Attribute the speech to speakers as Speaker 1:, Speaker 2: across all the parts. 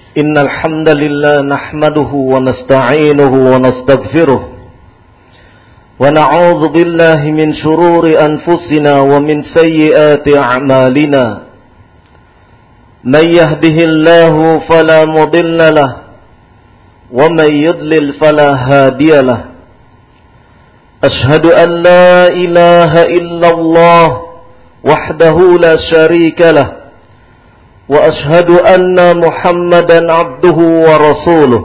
Speaker 1: إن الحمد لله نحمده ونستعينه ونستغفره ونعوذ بالله من شرور أنفسنا ومن سيئات أعمالنا من يهده الله فلا مضل له ومن يضلل فلا هادي له أشهد أن لا إله إلا الله وحده لا شريك له وأشهد أن محمدا عبده ورسوله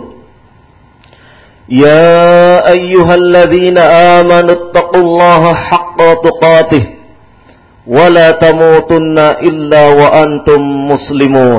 Speaker 1: يا أيها الذين آمنوا اتقوا الله حق تقاته ولا تموتن إلا وأنتم مسلمون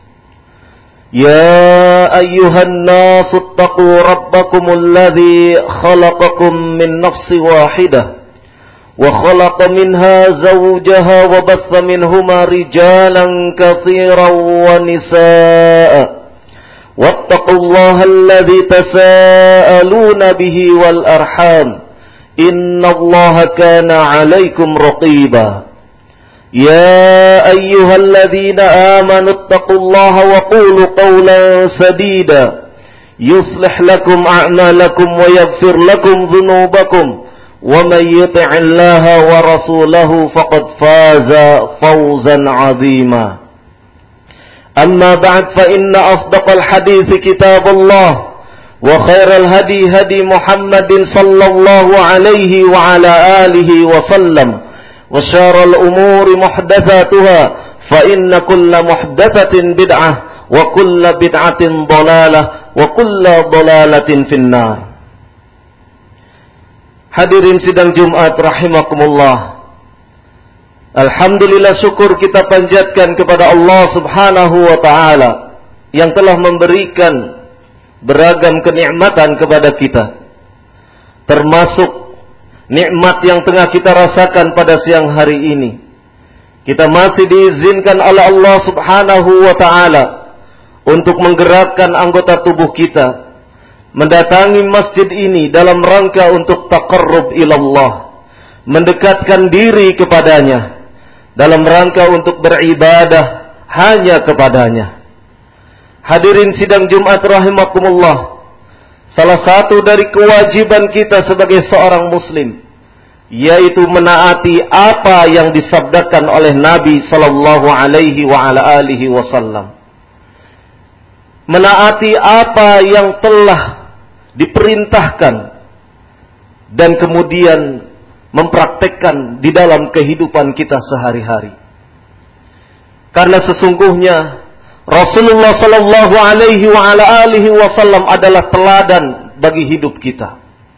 Speaker 1: يا أيها الناس اتقوا ربكم الذي خلقكم من نفس واحدة وخلق منها زوجها وبث منهما رجالا كثيرا ونساء واتقوا الله الذي تساءلون به والأرحام إن الله كان عليكم رقيبا يا أيها الذين آمنوا اتقوا الله وقولوا قولا سديدا يصلح لكم أعمالكم ويغفر لكم ذنوبكم ومن يطع الله ورسوله فقد فاز فوزا عظيما أما بعد فإن أصدق الحديث كتاب الله وخير الهدي هدي محمد صلى الله عليه وعلى آله وسلم وشار الأمور محدثاتها فإن كل محدثة بدعة وكل بدعة ضلالة وكل ضلالة في النار. Hadirin sidang Jumat rahimakumullah. Alhamdulillah, syukur kita panjatkan kepada Allah Subhanahu wa taala yang telah memberikan beragam kenikmatan kepada kita. Termasuk nikmat yang tengah kita rasakan pada siang hari ini. Kita masih diizinkan oleh Allah Subhanahu wa taala untuk menggerakkan anggota tubuh kita mendatangi masjid ini dalam rangka untuk taqarrub ilallah, mendekatkan diri kepadanya, dalam rangka untuk beribadah hanya kepadanya. Hadirin sidang Jumat rahimakumullah, salah satu dari kewajiban kita sebagai seorang muslim yaitu menaati apa yang disabdakan oleh Nabi sallallahu alaihi wa ala alihi wasallam. Menaati apa yang telah diperintahkan dan kemudian mempraktekkan di dalam kehidupan kita sehari-hari. Karena sesungguhnya Rasulullah sallallahu alaihi wa ala alihi wasallam adalah teladan bagi hidup kita.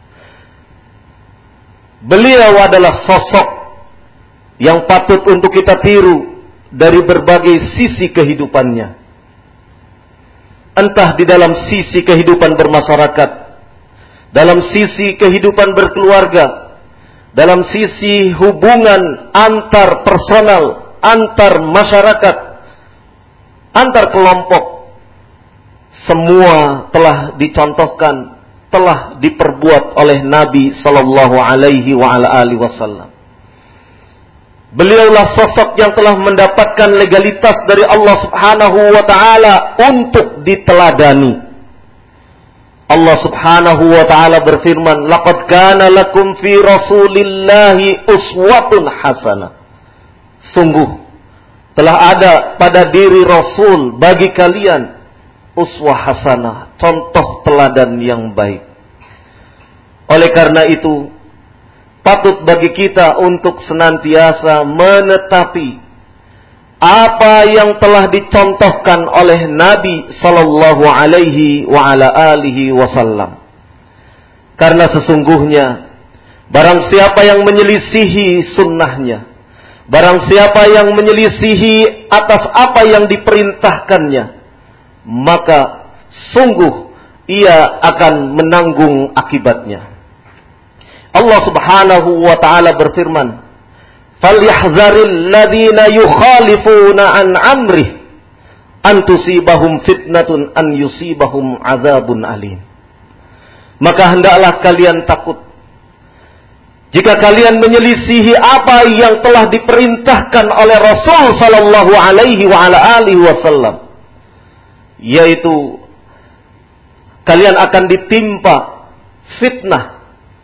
Speaker 1: Beliau adalah sosok yang patut untuk kita tiru dari berbagai sisi kehidupannya. Entah di dalam sisi kehidupan bermasyarakat, dalam sisi kehidupan berkeluarga, dalam sisi hubungan antar personal, antar masyarakat, antar kelompok, semua telah dicontohkan, telah diperbuat oleh Nabi sallallahu alaihi wa ala alihi wasallam. Beliaulah sosok yang telah mendapatkan legalitas dari Allah Subhanahu wa taala untuk diteladani. Allah Subhanahu wa taala berfirman, "Laqad kana lakum fi Rasulillahi uswatun hasanah." Sungguh telah ada pada diri Rasul bagi kalian uswah hasanah, contoh teladan yang baik. Oleh karena itu, patut bagi kita untuk senantiasa menetapi apa yang telah dicontohkan oleh Nabi sallallahu alaihi wa ala alihi wasallam. Karena sesungguhnya barang siapa yang menyelisihi sunnahnya, barang siapa yang menyelisihi atas apa yang diperintahkannya, maka sungguh ia akan menanggung akibatnya. Allah Subhanahu wa taala berfirman, "Falyahzaril ladzina yukhalifuna an amrih an tusibahum fitnatun an yusibahum adzabun alim." Maka hendaklah kalian takut jika kalian menyelisihi apa yang telah diperintahkan oleh Rasul sallallahu alaihi wa ala alihi wasallam, yaitu kalian akan ditimpa fitnah,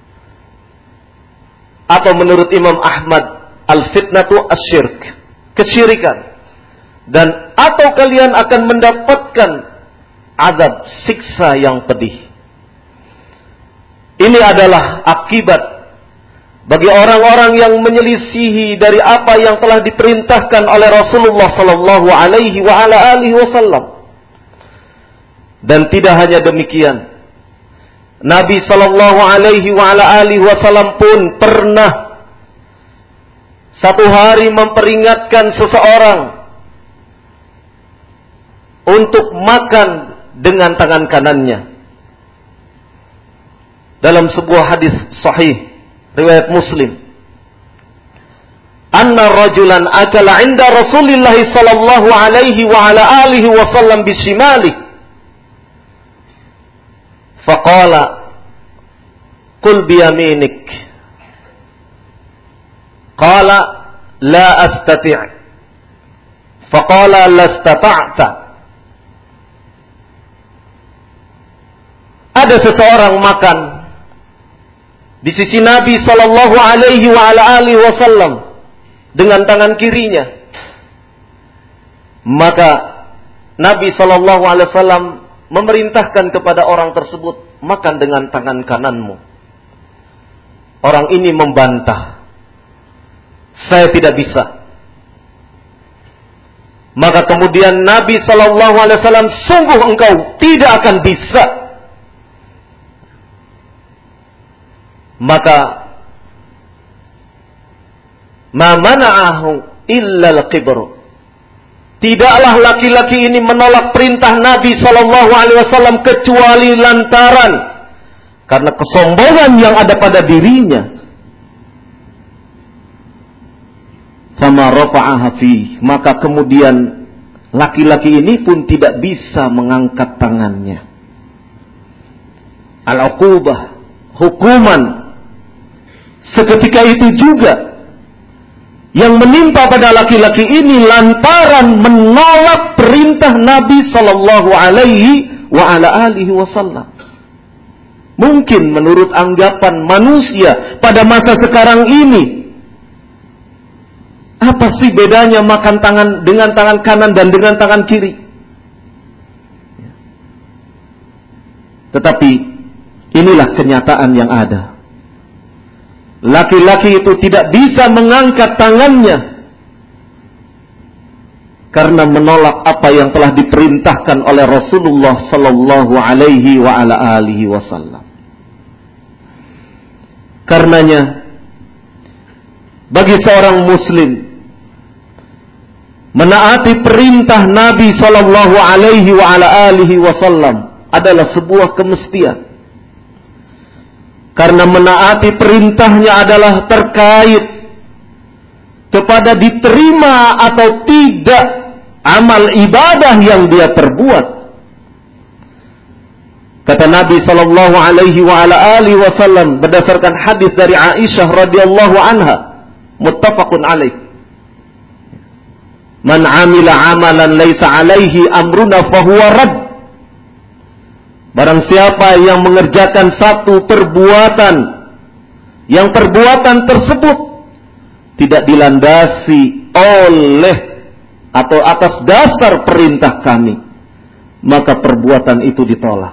Speaker 1: atau menurut Imam Ahmad, al-fitnatu asyirk, kesyirikan, dan atau kalian akan mendapatkan azab, siksa yang pedih. Ini adalah akibat bagi orang-orang yang menyelisihi dari apa yang telah diperintahkan oleh Rasulullah sallallahu alaihi wa ala alihi wasallam. Dan tidak hanya demikian, Nabi sallallahu alaihi wa ala alihi wasallam pun pernah satu hari memperingatkan seseorang untuk makan dengan tangan kanannya. Dalam sebuah hadis sahih riwayat Muslim, anna rajulan akala 'inda Rasulillah sallallahu alaihi wa ala alihi wasallam bishimali faqala qul biyaminik qala la astati' faqala lastata'ta. Ada seseorang makan di sisi Nabi sallallahu alaihi wa ala alihi wasallam dengan tangan kirinya. Maka Nabi sallallahu alaihi wasallam memerintahkan kepada orang tersebut, makan dengan tangan kananmu. Orang ini membantah, saya tidak bisa. Maka kemudian Nabi sallallahu alaihi wasallam, sungguh engkau tidak akan bisa. Maka ma mana'ahu illa al-kibr. Tidaklah laki-laki ini menolak perintah Nabi sallallahu alaihi wasallam kecuali lantaran karena kesombongan yang ada pada dirinya. Fama rafa'aha fi, maka kemudian laki-laki ini pun tidak bisa mengangkat tangannya. Al-uqubah, hukuman seketika itu juga yang menimpa pada laki-laki ini lantaran menolak perintah Nabi sallallahu alaihi wa ala alihi wasallam. Mungkin menurut anggapan manusia pada masa sekarang ini, apa sih bedanya makan tangan dengan tangan kanan dan dengan tangan kiri? Tetapi inilah kenyataan yang ada. Laki-laki itu tidak bisa mengangkat tangannya karena menolak apa yang telah diperintahkan oleh Rasulullah sallallahu alaihi wa ala alihi wasallam. Karenanya bagi seorang muslim menaati perintah Nabi sallallahu alaihi wa ala alihi wasallam adalah sebuah kemestian. Karena menaati perintahnya adalah terkait kepada diterima atau tidak amal ibadah yang dia perbuat. Kata Nabi sallallahu alaihi wa ala alihi wasallam berdasarkan hadis dari Aisyah radhiyallahu anha, muttafaqun alaih. Man 'amila 'amalan laisa 'alaihi amruna fahuwa radd. Barang siapa yang mengerjakan satu perbuatan, yang perbuatan tersebut tidak dilandasi oleh atau atas dasar perintah kami, maka perbuatan itu ditolak.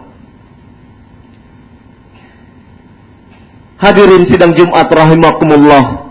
Speaker 1: Hadirin sidang Jumat rahimakumullah,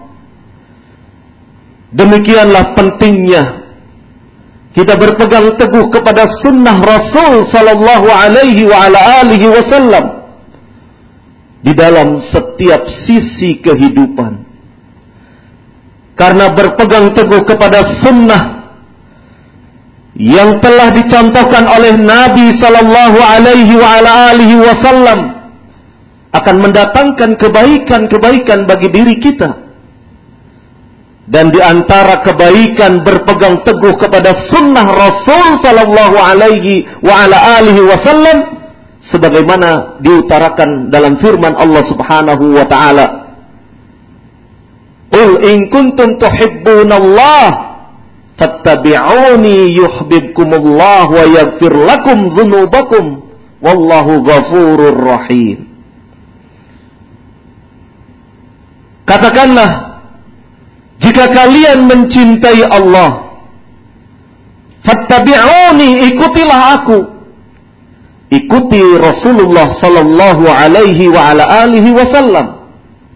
Speaker 1: demikianlah pentingnya kita berpegang teguh kepada sunnah Rasul sallallahu alaihi wa ala alihi wasallam di dalam setiap sisi kehidupan. Karena berpegang teguh kepada sunnah yang telah dicontohkan oleh Nabi sallallahu alaihi wa ala alihi wasallam akan mendatangkan kebaikan-kebaikan bagi diri kita. Dan di antara kebaikan berpegang teguh kepada sunnah Rasul sallallahu alaihi wa ala alihi wasallam sebagaimana diutarakan dalam firman Allah Subhanahu wa taala, "Qul in kuntum tuhibbunallah fattabi'uni yuhibbukumullah wa yaghfir lakum dzunubakum wallahu ghafurur rahim. Katakanlah, jika kalian mencintai Allah, fattabi'uni, ikutilah aku. Ikuti Rasulullah sallallahu alaihi wa ala alihi wasallam.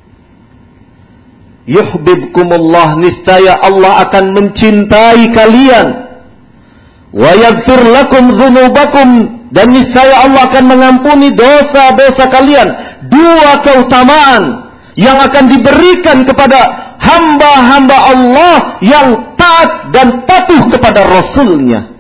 Speaker 1: Yuhibbukumullah, niscaya Allah akan mencintai kalian. Wa yaghfir lakum dzunubakum, dan niscaya Allah akan mengampuni dosa-dosa kalian. Dua keutamaan yang akan diberikan kepada hamba-hamba Allah yang taat dan patuh kepada Rasul-Nya.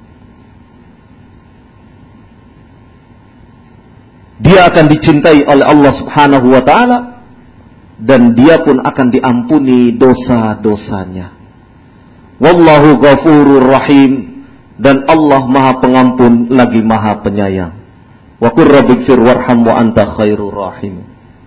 Speaker 1: Dia akan dicintai oleh Allah Subhanahu wa ta'ala, dan dia pun akan diampuni dosa-dosanya. Wallahu ghafurur rahim, dan Allah Maha Pengampun lagi Maha Penyayang. Wa qur rabbighfir warham wa anta khairur rahim.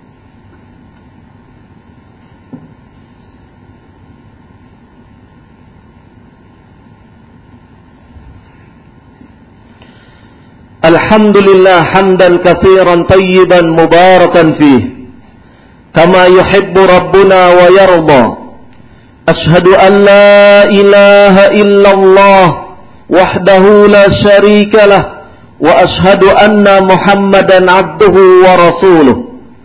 Speaker 1: Alhamdulillah hamdan katsiran tayyiban mubarakan fih kama yuhibbu rabbuna wa yarda. Ashhadu an la ilaha illallah wahdahu la syarika lah wa ashhadu anna Muhammadan abduhu wa rasuluh.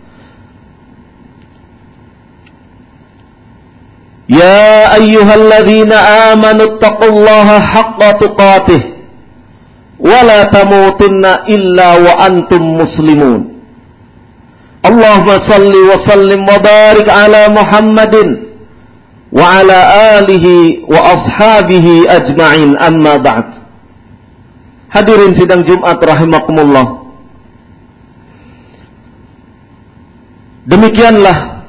Speaker 1: Ya ayyuhalladzina amanu taqullaha haqqa tuqatih wala tamutunna illa wa antum muslimun. Allahumma salli wa sallim wa barik ala Muhammadin wa ala alihi wa ashabihi ajma'in, amma ba'd. Hadirin sidang Jumat rahimakumullah. Demikianlah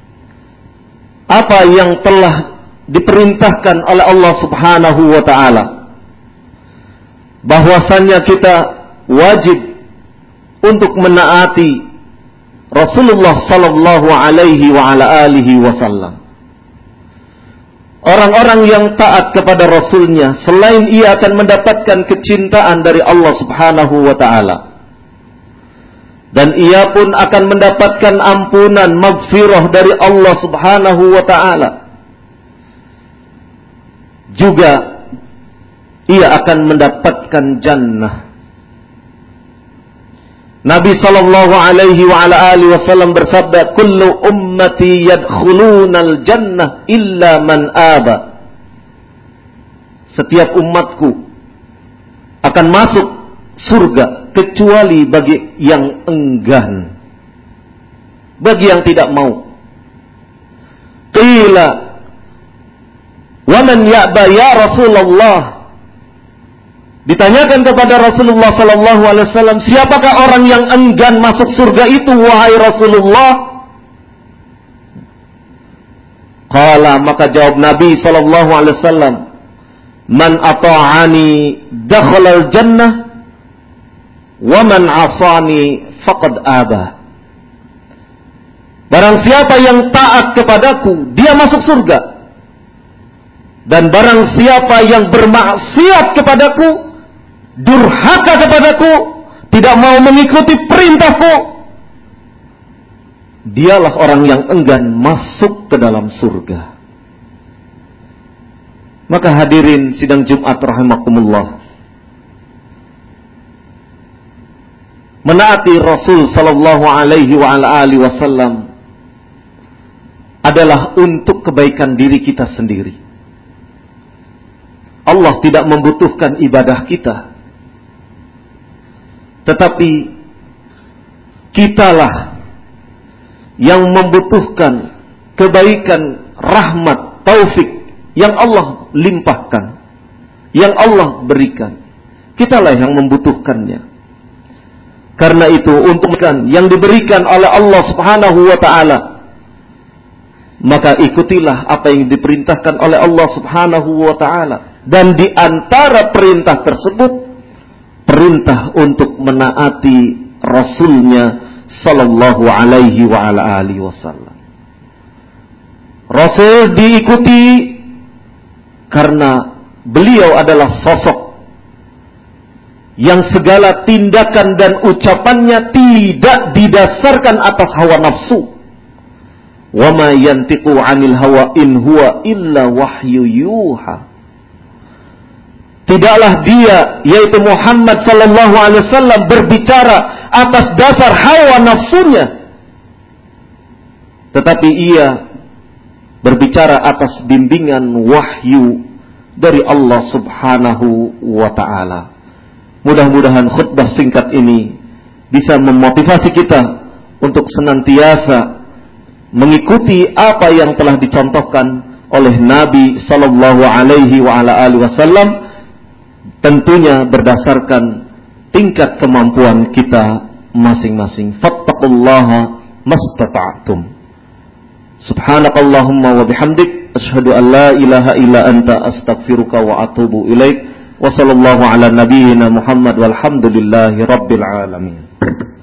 Speaker 1: apa yang telah diperintahkan oleh Allah Subhanahu wa ta'ala, bahwasannya kita wajib untuk menaati Rasulullah sallallahu alaihi wa ala alihi wasallam. Orang-orang yang taat kepada Rasulnya, selain ia akan mendapatkan kecintaan dari Allah Subhanahu wa ta'ala, dan ia pun akan mendapatkan ampunan, maghfirah dari Allah Subhanahu wa ta'ala, juga ia akan mendapatkan jannah. Nabi sallallahu alaihi wa ala alihi wasallam bersabda, "Kullu ummati yadkhulunal jannah illa man aba." Setiap umatku akan masuk surga kecuali bagi yang enggan, bagi yang tidak mau. Qila, "Wa man ya'ba ya Rasulullah?" Ditanyakan kepada Rasulullah sallallahu alaihi wasallam, siapakah orang yang enggan masuk surga itu, wahai Rasulullah? Qala, maka jawab Nabi sallallahu alaihi wasallam, man ata'ani dakhalal jannah wa man 'asani faqad aba. Barang siapa yang taat kepadaku, dia masuk surga. Dan barang siapa yang bermaksiat kepadaku, durhaka kepadaku, tidak mau mengikuti perintahku, dialah orang yang enggan masuk ke dalam surga. Maka hadirin sidang Jumat rahimakumullah, menaati Rasul sallallahu alaihi wa ala alihi wasallam adalah untuk kebaikan diri kita sendiri. Allah tidak membutuhkan ibadah kita, tetapi kitalah yang membutuhkan kebaikan, rahmat, taufik yang Allah limpahkan, yang Allah berikan. Kitalah yang membutuhkannya. Karena itu, untuk yang diberikan oleh Allah Subhanahu wa ta'ala, maka ikutilah apa yang diperintahkan oleh Allah Subhanahu wa ta'ala. Dan di antara perintah tersebut, perintah untuk menaati Rasulnya sallallahu alaihi wa ala alihi wasallam. Rasul diikuti Karena beliau adalah sosok yang segala tindakan dan ucapannya tidak didasarkan atas hawa nafsu. Wa ma yantiqu 'anil hawa in huwa illa wahyu yuha. Tidaklah dia, yaitu Muhammad sallallahu alaihi wasallam, berbicara atas dasar hawa nafsunya, tetapi ia berbicara atas bimbingan wahyu dari Allah Subhanahu wa ta'ala. Mudah-mudahan khutbah singkat ini bisa memotivasi kita untuk senantiasa mengikuti apa yang telah dicontohkan oleh Nabi sallallahu alaihi wa ala alihi wasallam, tentunya berdasarkan tingkat kemampuan kita masing-masing. Fattaqullaha mastata'tum. Subhanakallahumma wa bihamdik, asyhadu an la ilaha illa anta, astaghfiruka wa atubu ilaik. Wa sallallahu ala nabiyyina Muhammad walhamdulillahi rabbil alamin.